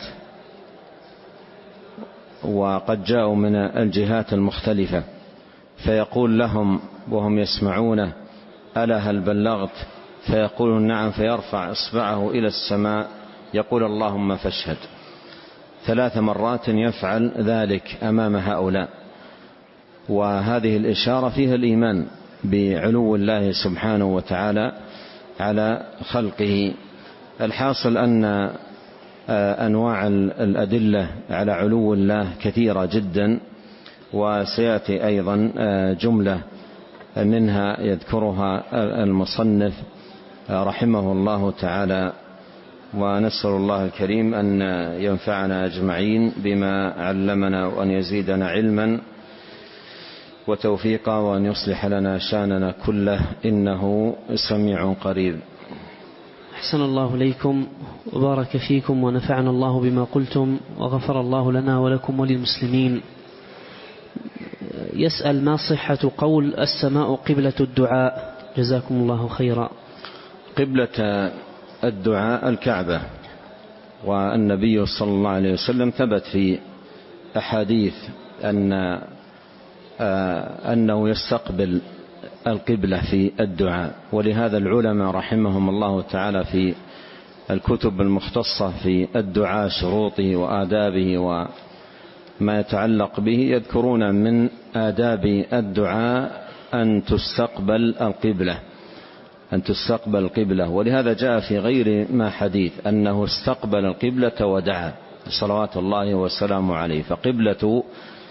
وقد جاءوا من الجهات المختلفة، فيقول لهم وهم يسمعونه: ألا هل بلغت؟ فيقولون: نعم. فيرفع إصبعه إلى السماء يقول: اللهم فاشهد. ثلاث مرات يفعل ذلك أمام هؤلاء. وهذه الإشارة فيها الإيمان بعلو الله سبحانه وتعالى على خلقه. الحاصل أن أنواع الأدلة على علو الله كثيرة جدا، وسيأتي أيضا جملة منها يذكرها المصنف رحمه الله تعالى. ونسأل الله الكريم أن ينفعنا أجمعين بما علمنا، وأن يزيدنا علما وتوفيقا، وأن يصلح لنا شاننا كله، إنه سميع قريب. أحسن الله إليكم وبارك فيكم، ونفعنا الله بما قلتم، وغفر الله لنا ولكم وللمسلمين. يسأل: ما صحة قول السماء قبلة الدعاء؟ جزاكم الله خيرا. قبلة الدعاء الكعبة، والنبي صلى الله عليه وسلم ثبت في أحاديث أن أنه يستقبل القبلة في الدعاء. ولهذا العلماء رحمهم الله تعالى في الكتب المختصة في الدعاء، شروطه وآدابه وما يتعلق به، يذكرون من آداب الدعاء أن تستقبل القبلة أن تستقبل القبلة ولهذا جاء في غير ما حديث أنه استقبل القبلة ودعا صلوات الله وسلامه عليه. فقبلة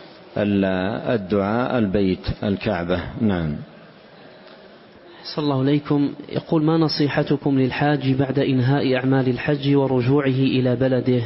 الدعاء البيت الكعبة. نعم. صلى الله عليكم. يقول: ما نصيحتكم للحاج بعد إنهاء أعمال الحج ورجوعه إلى بلده؟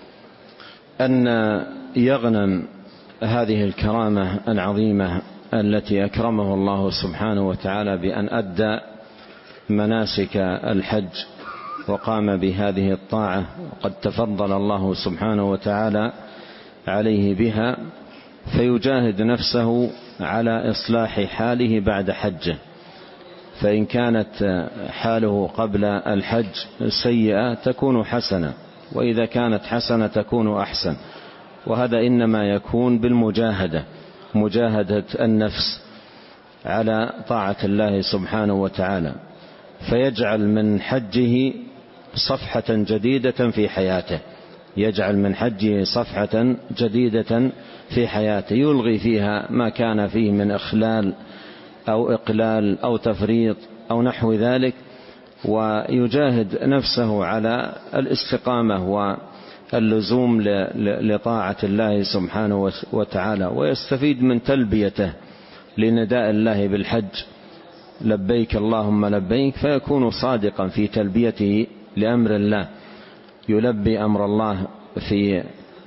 أن يغنم هذه الكرامة العظيمة التي أكرمه الله سبحانه وتعالى بأن أدى مناسك الحج وقام بهذه الطاعة، وقد تفضل الله سبحانه وتعالى عليه بها، فيجاهد نفسه على إصلاح حاله بعد حجه. فإن كانت حاله قبل الحج سيئة تكون حسنة، وإذا كانت حسنة تكون أحسن. وهذا إنما يكون بالمجاهدة، مجاهدة النفس على طاعة الله سبحانه وتعالى، فيجعل من حجه صفحة جديدة في حياته يجعل من حجه صفحة جديدة في حياته يلغي فيها ما كان فيه من إخلال أو إقلال أو تفريط أو نحو ذلك، ويجاهد نفسه على الاستقامة واللزوم لطاعة الله سبحانه وتعالى، ويستفيد من تلبيته لنداء الله بالحج: لبيك اللهم لبيك، فيكون صادقا في تلبيته لأمر الله، يلبي أمر الله في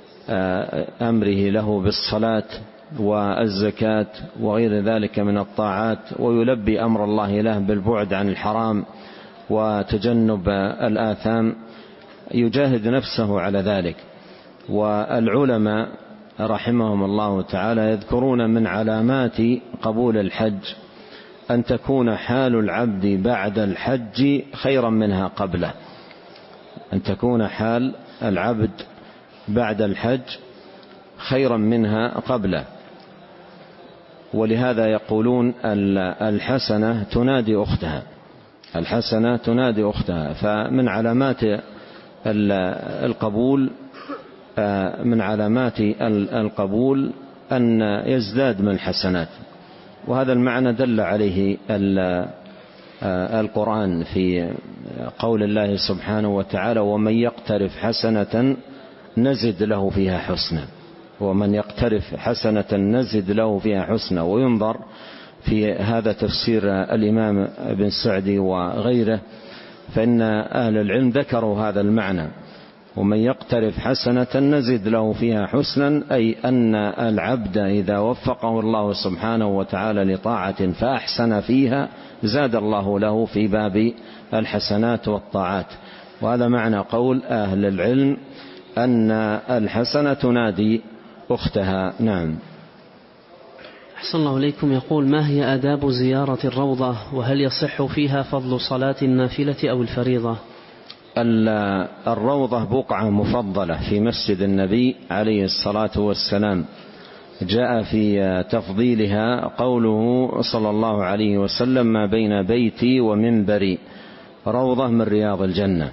أمره له بالصلاة والزكاة وغير ذلك من الطاعات، ويلبي أمر الله له بالبعد عن الحرام وتجنب الآثام، يجاهد نفسه على ذلك. والعلماء رحمهم الله تعالى يذكرون من علامات قبول الحج أن تكون حال العبد بعد الحج خيرا منها قبله، أن تكون حال العبد بعد الحج خيرا منها قبله. ولهذا يقولون الحسنة تنادي أختها، الحسنة تنادي أختها. فمن علامات القبول من علامات القبول أن يزداد من الحسنات، وهذا المعنى دل عليه القرآن في قول الله سبحانه وتعالى: ومن يقترف حسنة نزد له فيها حسنا. ومن يقترف حسنة نزد له فيها حسنا. وينظر في هذا تفسير الإمام ابن سعدي وغيره، فإن أهل العلم ذكروا هذا المعنى: ومن يقترف حسنة نزد له فيها حسنا، أي أن العبد إذا وفقه الله سبحانه وتعالى لطاعة فأحسن فيها زاد الله له في باب الحسنات والطاعات. وهذا معنى قول أهل العلم أن الحسنة تنادي أختها. نعم. أحسن الله إليكم. يقول: ما هي آداب زيارة الروضة، وهل يصح فيها فضل صلاة النافلة أو الفريضة؟ الروضة بقعة مفضلة في مسجد النبي عليه الصلاة والسلام، جاء في تفضيلها قوله صلى الله عليه وسلم: ما بين بيتي ومنبري روضة من رياض الجنة.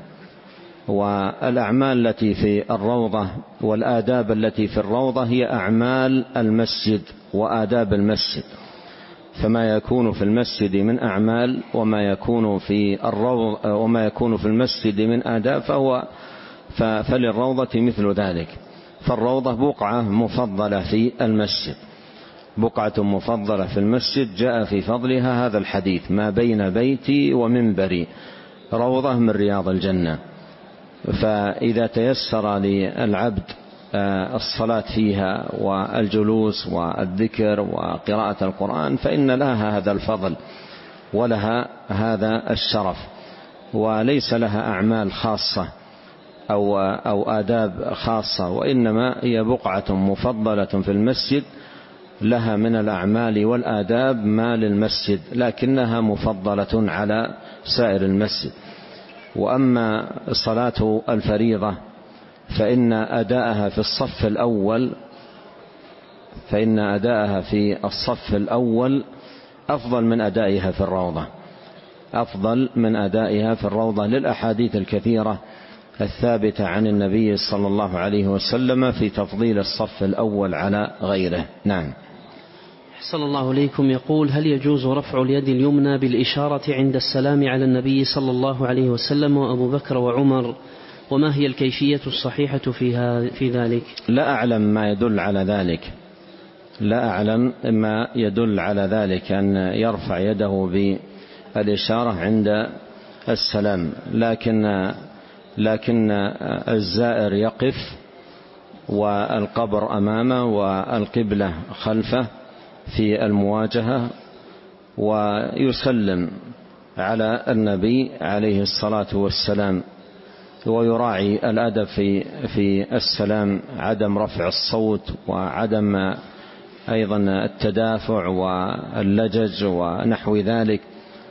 والأعمال التي في الروضة والآداب التي في الروضة هي أعمال المسجد وآداب المسجد، فما يكون في المسجد من أعمال وما يكون في الروض وما يكون في المسجد من آداب فهو فللروضة مثل ذلك. فالروضة بقعة مفضلة في المسجد، بقعة مفضلة في المسجد، جاء في فضلها هذا الحديث: ما بين بيتي ومنبري روضة من رياض الجنة. فإذا تيسر للعبد الصلاة فيها والجلوس والذكر وقراءة القرآن فإن لها هذا الفضل ولها هذا الشرف، وليس لها أعمال خاصة أو, أو آداب خاصة، وإنما هي بقعة مفضلة في المسجد لها من الأعمال والآداب ما للمسجد، لكنها مفضلة على سائر المسجد. وأما صلاة الفريضة فإن أداءها في الصف الأول فإن أداءها في الصف الأول أفضل من أدائها في الروضة أفضل من أدائها في الروضة للأحاديث الكثيرة الثابتة عن النبي صلى الله عليه وسلم في تفضيل الصف الأول على غيره. نعم. صلى الله عليكم. يقول: هل يجوز رفع اليد اليمنى بالإشارة عند السلام على النبي صلى الله عليه وسلم وأبو بكر وعمر، وما هي الكيفية الصحيحة في ذلك؟ لا أعلم ما يدل على ذلك لا أعلم ما يدل على ذلك أن يرفع يده بالإشارة عند السلام، لكن لكن الزائر يقف والقبر أمامه والقبلة خلفه في المواجهة ويسلم على النبي عليه الصلاة والسلام، ويراعي الأدب في في السلام، عدم رفع الصوت وعدم أيضا التدافع واللجج ونحو ذلك،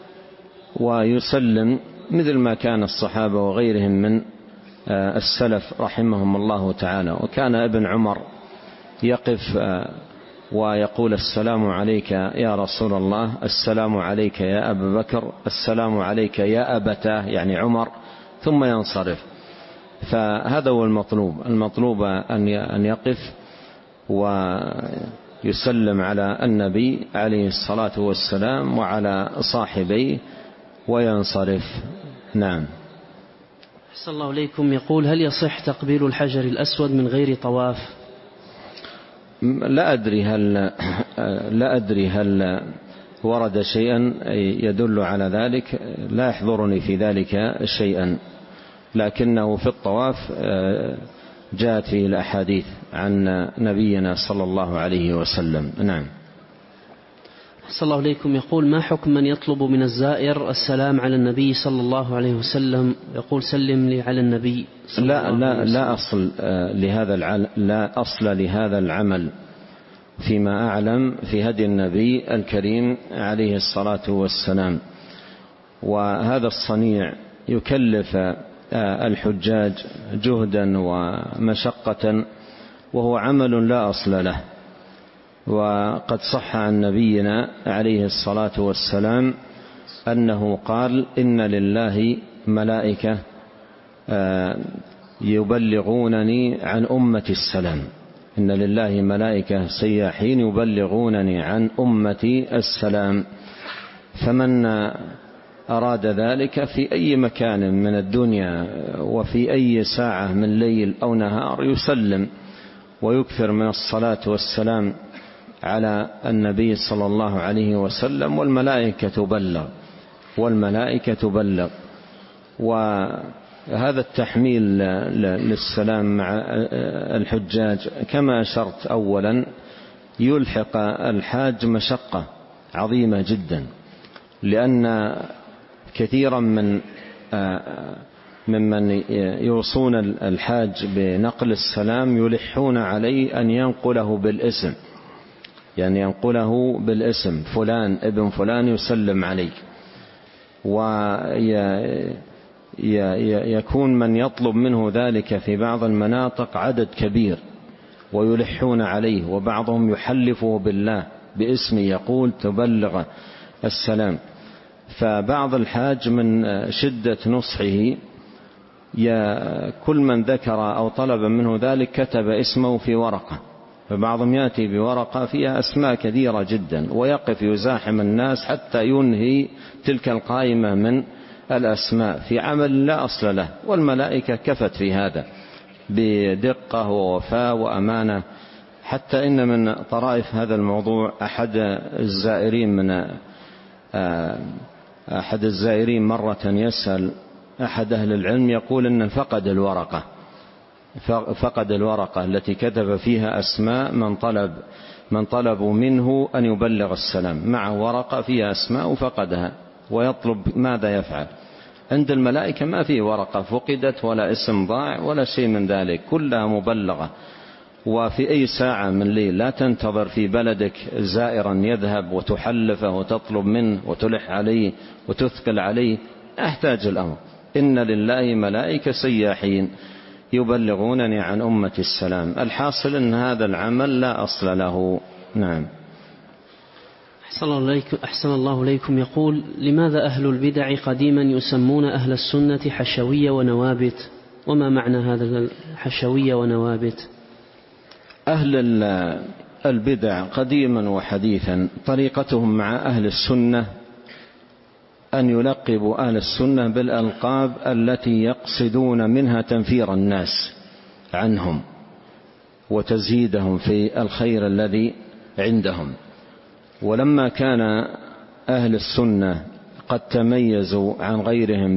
ويسلم مثل ما كان الصحابة وغيرهم من السلف رحمهم الله تعالى. وكان ابن عمر يقف ويقول: السلام عليك يا رسول الله، السلام عليك يا أبا بكر، السلام عليك يا أبتاه، يعني عمر، ثم ينصرف. فهذا هو المطلوب المطلوب أن يقف ويسلم على النبي عليه الصلاة والسلام وعلى صاحبيه وينصرف. نعم. أحسن الله إليكم. يقول: هل يصح تقبيل الحجر الأسود من غير طواف؟ لا أدري هل لا أدري هل ورد شيئا يدل على ذلك، لا يحضرني في ذلك شيئا، لكنه في الطواف جاءت فيه الأحاديث عن نبينا صلى الله عليه وسلم. نعم. صلى الله عليكم. يقول: ما حكم من يطلب من الزائر السلام على النبي صلى الله عليه وسلم، يقول: سلم لي على النبي صلى لا الله لا عليه وسلم؟ لا أصل لهذا العمل لا أصل لهذا العمل فيما أعلم في هدي النبي الكريم عليه الصلاة والسلام، وهذا الصنيع يكلف الحجاج جهدا ومشقة، وهو عمل لا أصل له. وقد صح عن نبينا عليه الصلاة والسلام أنه قال إن لله ملائكة يبلغونني عن أمتي السلام، إن لله ملائكة سياحين يبلغونني عن أمتي السلام. فمن أراد ذلك في أي مكان من الدنيا وفي أي ساعة من ليل أو نهار يسلم ويكثر من الصلاة والسلام على النبي صلى الله عليه وسلم، والملائكة تبلغ والملائكة تبلغ. وهذا التحميل للسلام مع الحجاج كما أشرت أولا يلحق الحاج مشقة عظيمة جدا، لأن كثيرا من ممن يوصون الحاج بنقل السلام يلحون عليه أن ينقله بالاسم، يعني ينقله بالاسم فلان ابن فلان يسلم عليك، ويكون من يطلب منه ذلك في بعض المناطق عدد كبير ويلحون عليه، وبعضهم يحلفه بالله باسم يقول تبلغ السلام. فبعض الحاج من شدة نصحه كل من ذكر أو طلب منه ذلك كتب اسمه في ورقة، فبعضهم يأتي بورقة فيها أسماء كثيرة جدا ويقف يزاحم الناس حتى ينهي تلك القائمة من الأسماء في عمل لا أصل له، والملائكة كفت في هذا بدقة ووفاء وأمانة. حتى إن من طرائف هذا الموضوع أحد الزائرين من أحد الزائرين مرة يسأل أحد أهل العلم يقول إن فقد الورقة فقد الورقة التي كتب فيها أسماء من طلب من طلبوا منه أن يبلغ السلام، مع ورقة فيها أسماء فقدها ويطلب ماذا يفعل. عند الملائكة ما في ورقة فقدت ولا اسم ضاع ولا شيء من ذلك، كلها مبلغة. وفي أي ساعة من الليل لا تنتظر في بلدك زائرا يذهب وتحلفه وتطلب منه وتلح عليه وتثقل عليه، أحتاج الأمر. إن لله ملائكة سياحين يبلغونني عن أمتي السلام. الحاصل أن هذا العمل لا أصل له. نعم. أحسن الله إليكم. يقول: لماذا أهل البدع قديما يسمون أهل السنة حشوية ونوابت؟ وما معنى هذا الحشوية ونوابت؟ أهل البدع قديما وحديثا طريقتهم مع أهل السنة أن يلقبوا أهل السنة بالألقاب التي يقصدون منها تنفير الناس عنهم وتزييدهم في الخير الذي عندهم. ولما كان أهل السنة قد تميزوا عن غيرهم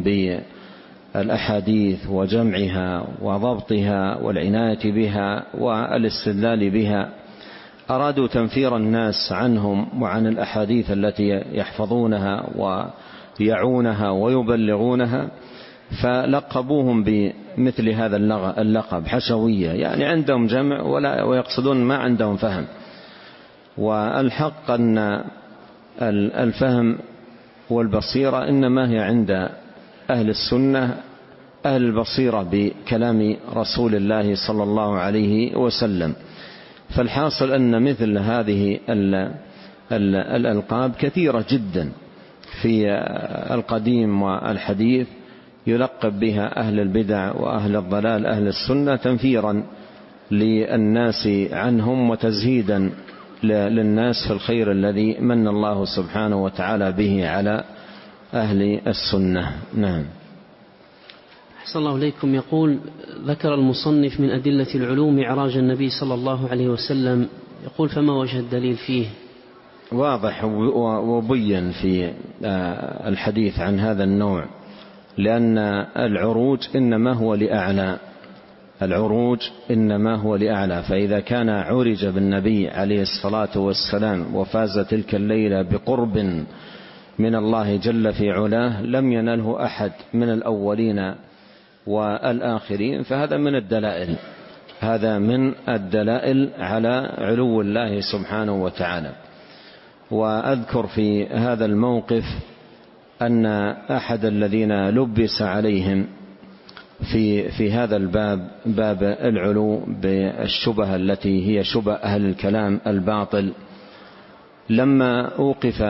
بالأحاديث وجمعها وضبطها والعناية بها والاستدلال بها، أرادوا تنفير الناس عنهم وعن الأحاديث التي يحفظونها ويعونها ويبلغونها، فلقبوهم بمثل هذا اللقب حشوية، يعني عندهم جمع ولا ويقصدون ما عندهم فهم. والحق أن الفهم والبصيرة إنما هي عند أهل السنة، أهل البصيرة بكلام رسول الله صلى الله عليه وسلم. فالحاصل أن مثل هذه الألقاب كثيرة جدا في القديم والحديث يلقب بها أهل البدع وأهل الضلال أهل السنة تنفيرا للناس عنهم وتزهيدا للناس في الخير الذي من الله سبحانه وتعالى به على أهل السنة. نعم. أحسن الله إليكم. يقول: ذكر المصنف من أدلة العلوم معراج النبي صلى الله عليه وسلم، يقول: فما وجه الدليل فيه؟ واضح وبين في الحديث عن هذا النوع، لأن العروج إنما هو لأعلى العروج إنما هو لأعلى فإذا كان عرج بالنبي عليه الصلاة والسلام وفاز تلك الليلة بقرب من الله جل في علاه لم ينله أحد من الأولين والآخرين، فهذا من الدلائل هذا من الدلائل على علو الله سبحانه وتعالى. وأذكر في هذا الموقف أن أحد الذين لبس عليهم في في هذا الباب باب العلو بالشبهة التي هي شبه أهل الكلام الباطل، لما أوقف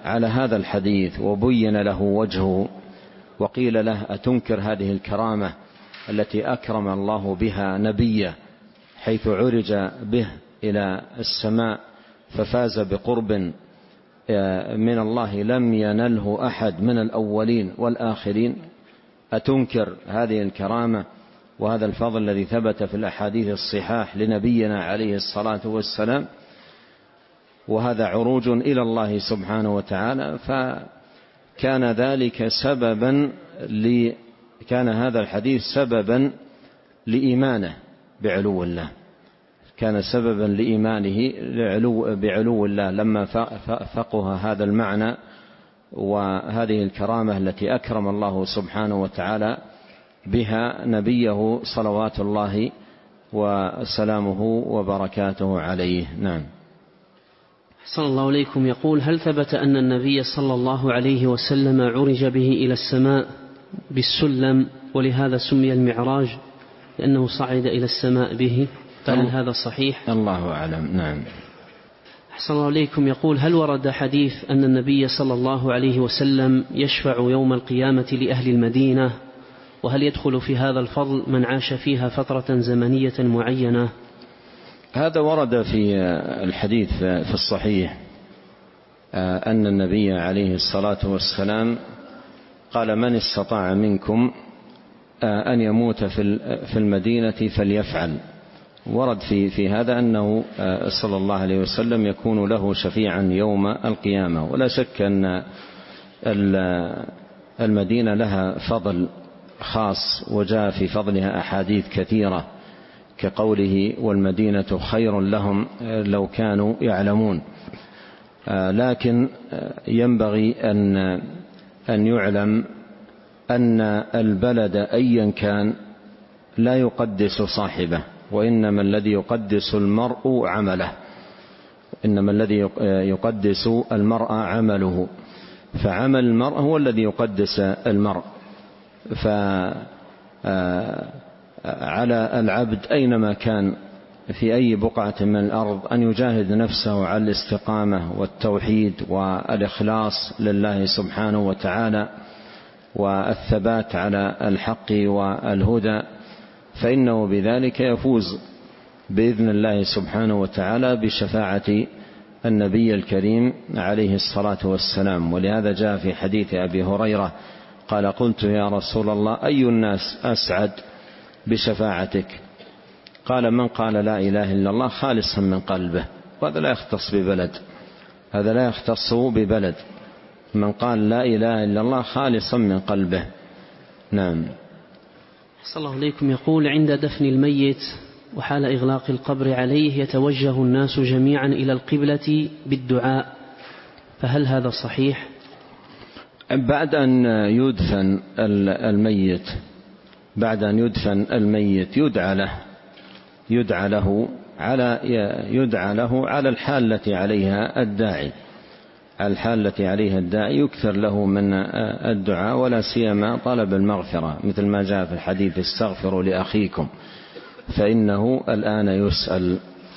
على هذا الحديث وبين له وجهه وقيل له أتنكر هذه الكرامة التي أكرم الله بها نبيه حيث عرج به إلى السماء ففاز بقرب من الله لم ينله أحد من الأولين والآخرين؟ أتنكر هذه الكرامة وهذا الفضل الذي ثبت في الأحاديث الصحاح لنبينا عليه الصلاة والسلام؟ وهذا عروج إلى الله سبحانه وتعالى، فكان ذلك سببا ل... كان هذا الحديث سببا لإيمانه بعلو الله، كان سببا لإيمانه بعلو الله لما فقه هذا المعنى وهذه الكرامة التي أكرم الله سبحانه وتعالى بها نبيه صلوات الله وسلامه وبركاته عليه. نعم. صلى الله عليكم يقول: هل ثبت أن النبي صلى الله عليه وسلم عرج به إلى السماء بالسلم ولهذا سمي المعراج لأنه صعد إلى السماء به؟ فهل هذا صحيح؟ الله أعلم. نعم. أحسن الله عليكم يقول: هل ورد حديث أن النبي صلى الله عليه وسلم يشفع يوم القيامة لأهل المدينة؟ وهل يدخل في هذا الفضل من عاش فيها فترة زمنية معينة؟ هذا ورد في الحديث في الصحيح أن النبي عليه الصلاة والسلام قال: من استطاع منكم أن يموت في المدينة فليفعل. ورد في في هذا أنه صلى الله عليه وسلم يكون له شفيعا يوم القيامة. ولا شك أن المدينة لها فضل خاص وجاء في فضلها أحاديث كثيرة كقوله: والمدينة خير لهم لو كانوا يعلمون. لكن ينبغي أن أن يعلم أن البلد أيا كان لا يقدس صاحبه، وإنما الذي يقدس المرء عمله، إنما الذي يقدس المرء عمله، فعمل المرء هو الذي يقدس المرء. فعلى العبد أينما كان في أي بقعة من الأرض أن يجاهد نفسه على الاستقامة والتوحيد والإخلاص لله سبحانه وتعالى والثبات على الحق والهدى، فإنه بذلك يفوز بإذن الله سبحانه وتعالى بشفاعة النبي الكريم عليه الصلاة والسلام. ولهذا جاء في حديث أبي هريرة قال: قلت يا رسول الله أي الناس أسعد بشفاعتك؟ قال: من قال لا إله إلا الله خالصا من قلبه. وهذا لا يختص ببلد، هذا لا يختص ببلد، من قال لا إله إلا الله خالصا من قلبه. نعم. صلى الله عليكم يقول: عند دفن الميت وحال إغلاق القبر عليه يتوجه الناس جميعا إلى القبلة بالدعاء، فهل هذا صحيح؟ بعد أن يدفن الميت بعد أن يدفن الميت يدعى له يدعى له على يدعى له على الحال التي عليها الداعي الحال التي عليها الداعي يكثر له من الدعاء، ولا سيما طلب المغفرة، مثل ما جاء في الحديث: استغفروا لأخيكم فإنه الآن يسأل.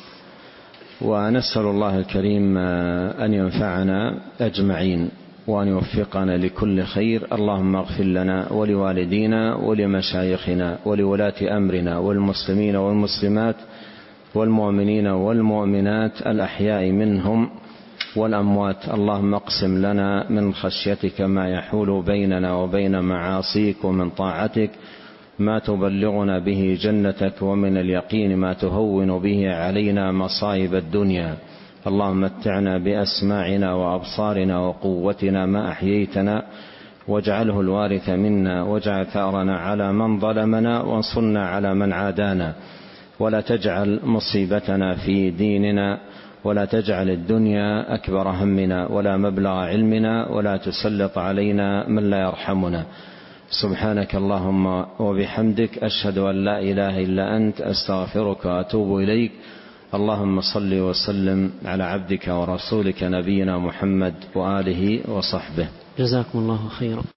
ونسأل الله الكريم أن ينفعنا أجمعين وأن يوفقنا لكل خير. اللهم اغفر لنا ولوالدينا ولمشايخنا ولولاة أمرنا والمسلمين والمسلمات والمؤمنين والمؤمنات الأحياء منهم والأموات. اللهم اقسم لنا من خشيتك ما يحول بيننا وبين معاصيك، ومن طاعتك ما تبلغنا به جنتك، ومن اليقين ما تهون به علينا مصائب الدنيا. اللهم متعنا بأسماعنا وأبصارنا وقوتنا ما أحييتنا، واجعله الوارث منا، واجعل ثأرنا على من ظلمنا، وانصرنا على من عادانا، ولا تجعل مصيبتنا في ديننا، ولا تجعل الدنيا أكبر همنا ولا مبلغ علمنا، ولا تسلط علينا من لا يرحمنا. سبحانك اللهم وبحمدك، أشهد أن لا إله إلا أنت، أستغفرك وأتوب إليك. اللهم صل وسلم على عبدك ورسولك نبينا محمد وآله وصحبه. جزاكم الله خيرا.